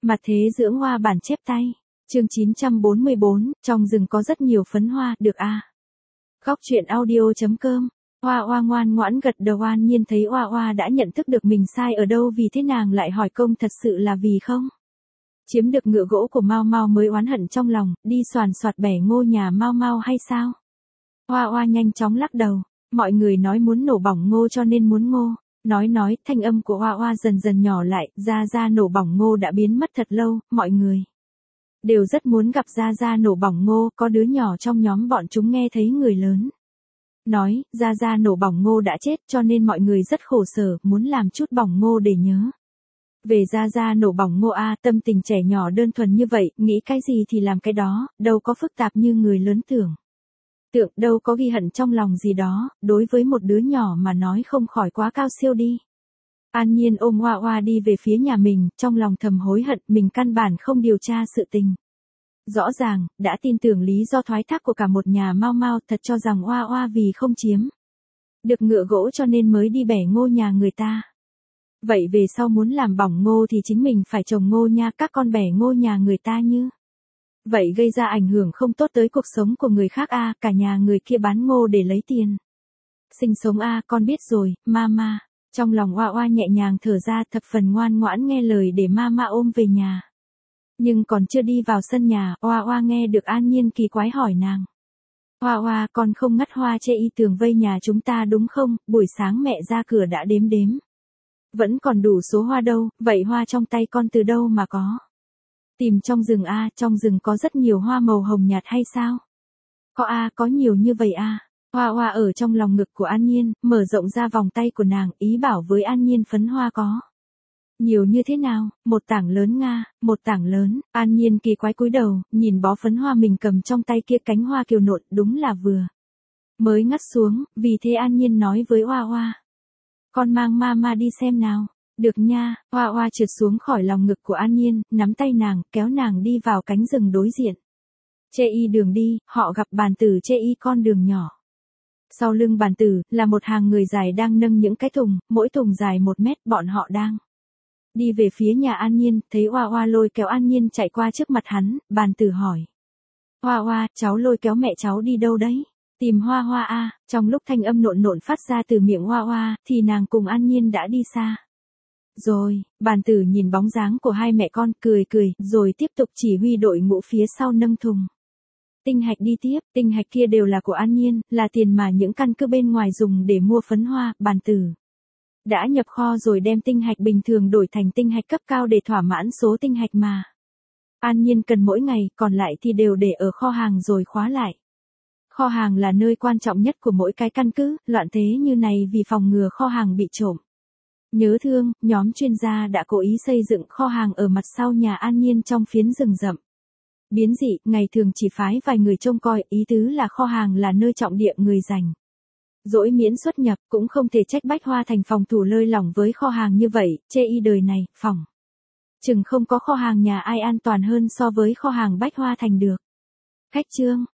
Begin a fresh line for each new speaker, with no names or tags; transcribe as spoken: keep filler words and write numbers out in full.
Mặt thế dưỡng hoa bản chép tay. Chương chín trăm bốn mươi bốn, trong rừng có rất nhiều phấn hoa, được a. À. Góc truyện audio.com. Hoa Hoa ngoan ngoãn gật đầu, An Nhiên thấy Hoa Hoa đã nhận thức được mình sai ở đâu, vì thế nàng lại hỏi công thật sự là vì không chiếm được ngựa gỗ của Mao Mao mới oán hận trong lòng, đi soàn soạt bẻ ngô nhà Mao Mao hay sao? Hoa Hoa nhanh chóng lắc đầu, mọi người nói muốn nổ bỏng ngô cho nên muốn ngô. Nói nói, thanh âm của Hoa Hoa dần dần nhỏ lại, Gia Gia nổ bỏng ngô đã biến mất thật lâu, mọi người đều rất muốn gặp Gia Gia nổ bỏng ngô, có đứa nhỏ trong nhóm bọn chúng nghe thấy người lớn nói, Gia Gia nổ bỏng ngô đã chết cho nên mọi người rất khổ sở, muốn làm chút bỏng ngô để nhớ về Gia Gia nổ bỏng ngô a. Tâm tình trẻ nhỏ đơn thuần như vậy, nghĩ cái gì thì làm cái đó, đâu có phức tạp như người lớn tưởng. Tượng đâu có ghi hận trong lòng gì đó, đối với một đứa nhỏ mà nói không khỏi quá cao siêu đi. An Nhiên ôm Hoa Hoa đi về phía nhà mình, trong lòng thầm hối hận, mình căn bản không điều tra sự tình. Rõ ràng, đã tin tưởng lý do thoái thác của cả một nhà Mao Mao, thật cho rằng Hoa Hoa vì không chiếm được ngựa gỗ cho nên mới đi bẻ ngô nhà người ta. Vậy về sau muốn làm bỏng ngô thì chính mình phải trồng ngô nha, các con bẻ ngô nhà người ta như vậy gây ra ảnh hưởng không tốt tới cuộc sống của người khác a. Cả nhà người kia bán ngô để lấy tiền sinh sống a. Con biết rồi, mama. Trong lòng Hoa Hoa nhẹ nhàng thở ra, thập phần ngoan ngoãn nghe lời để mama ôm về nhà. Nhưng còn chưa đi vào sân nhà, Hoa Hoa nghe được An Nhiên kỳ quái hỏi nàng. Hoa Hoa, con không ngắt hoa chê y tường vây nhà chúng ta đúng không? Buổi sáng mẹ ra cửa đã đếm đếm. Vẫn còn đủ số hoa đâu, vậy hoa trong tay con từ đâu mà có? Tìm trong rừng a. À, trong rừng có rất nhiều hoa màu hồng nhạt hay sao? Có a, à, có nhiều như vậy a. À. Hoa Hoa ở trong lòng ngực của An Nhiên, mở rộng ra vòng tay của nàng, ý bảo với An Nhiên phấn hoa có nhiều như thế nào? Một tảng lớn nga, một tảng lớn. An Nhiên kỳ quái cúi đầu, nhìn bó phấn hoa mình cầm trong tay kia, cánh hoa kiều nộn, đúng là vừa mới ngắt xuống, vì thế An Nhiên nói với Hoa Hoa. Con mang mama đi xem nào. Được nha. Hoa Hoa trượt xuống khỏi lòng ngực của An Nhiên, nắm tay nàng, kéo nàng đi vào cánh rừng đối diện. Chê y đường đi, họ gặp bàn tử chê y con đường nhỏ. Sau lưng bàn tử, là một hàng người dài đang nâng những cái thùng, mỗi thùng dài một mét, bọn họ đang đi về phía nhà An Nhiên, thấy Hoa Hoa lôi kéo An Nhiên chạy qua trước mặt hắn, bàn tử hỏi. Hoa Hoa, cháu lôi kéo mẹ cháu đi đâu đấy? Tìm Hoa Hoa a. À. Trong lúc thanh âm nộn nộn phát ra từ miệng Hoa Hoa, thì nàng cùng An Nhiên đã đi xa. Rồi, bàn tử nhìn bóng dáng của hai mẹ con, cười cười, rồi tiếp tục chỉ huy đội ngũ phía sau nâng thùng tinh hạch đi tiếp. Tinh hạch kia đều là của An Nhiên, là tiền mà những căn cứ bên ngoài dùng để mua phấn hoa. Bàn tử đã nhập kho rồi đem tinh hạch bình thường đổi thành tinh hạch cấp cao để thỏa mãn số tinh hạch mà An Nhiên cần mỗi ngày, còn lại thì đều để ở kho hàng rồi khóa lại. Kho hàng là nơi quan trọng nhất của mỗi cái căn cứ, loạn thế như này vì phòng ngừa kho hàng bị trộm. Nhớ thương, nhóm chuyên gia đã cố ý xây dựng kho hàng ở mặt sau nhà An Nhiên trong phiến rừng rậm biến dị, ngày thường chỉ phái vài người trông coi, ý tứ là kho hàng là nơi trọng địa người rảnh rỗi miễn xuất nhập, cũng không thể trách Bách Hoa Thành phòng thủ lơi lỏng với kho hàng như vậy, chê y đời này, phòng chừng không có kho hàng nhà ai an toàn hơn so với kho hàng Bách Hoa Thành được. Cách chương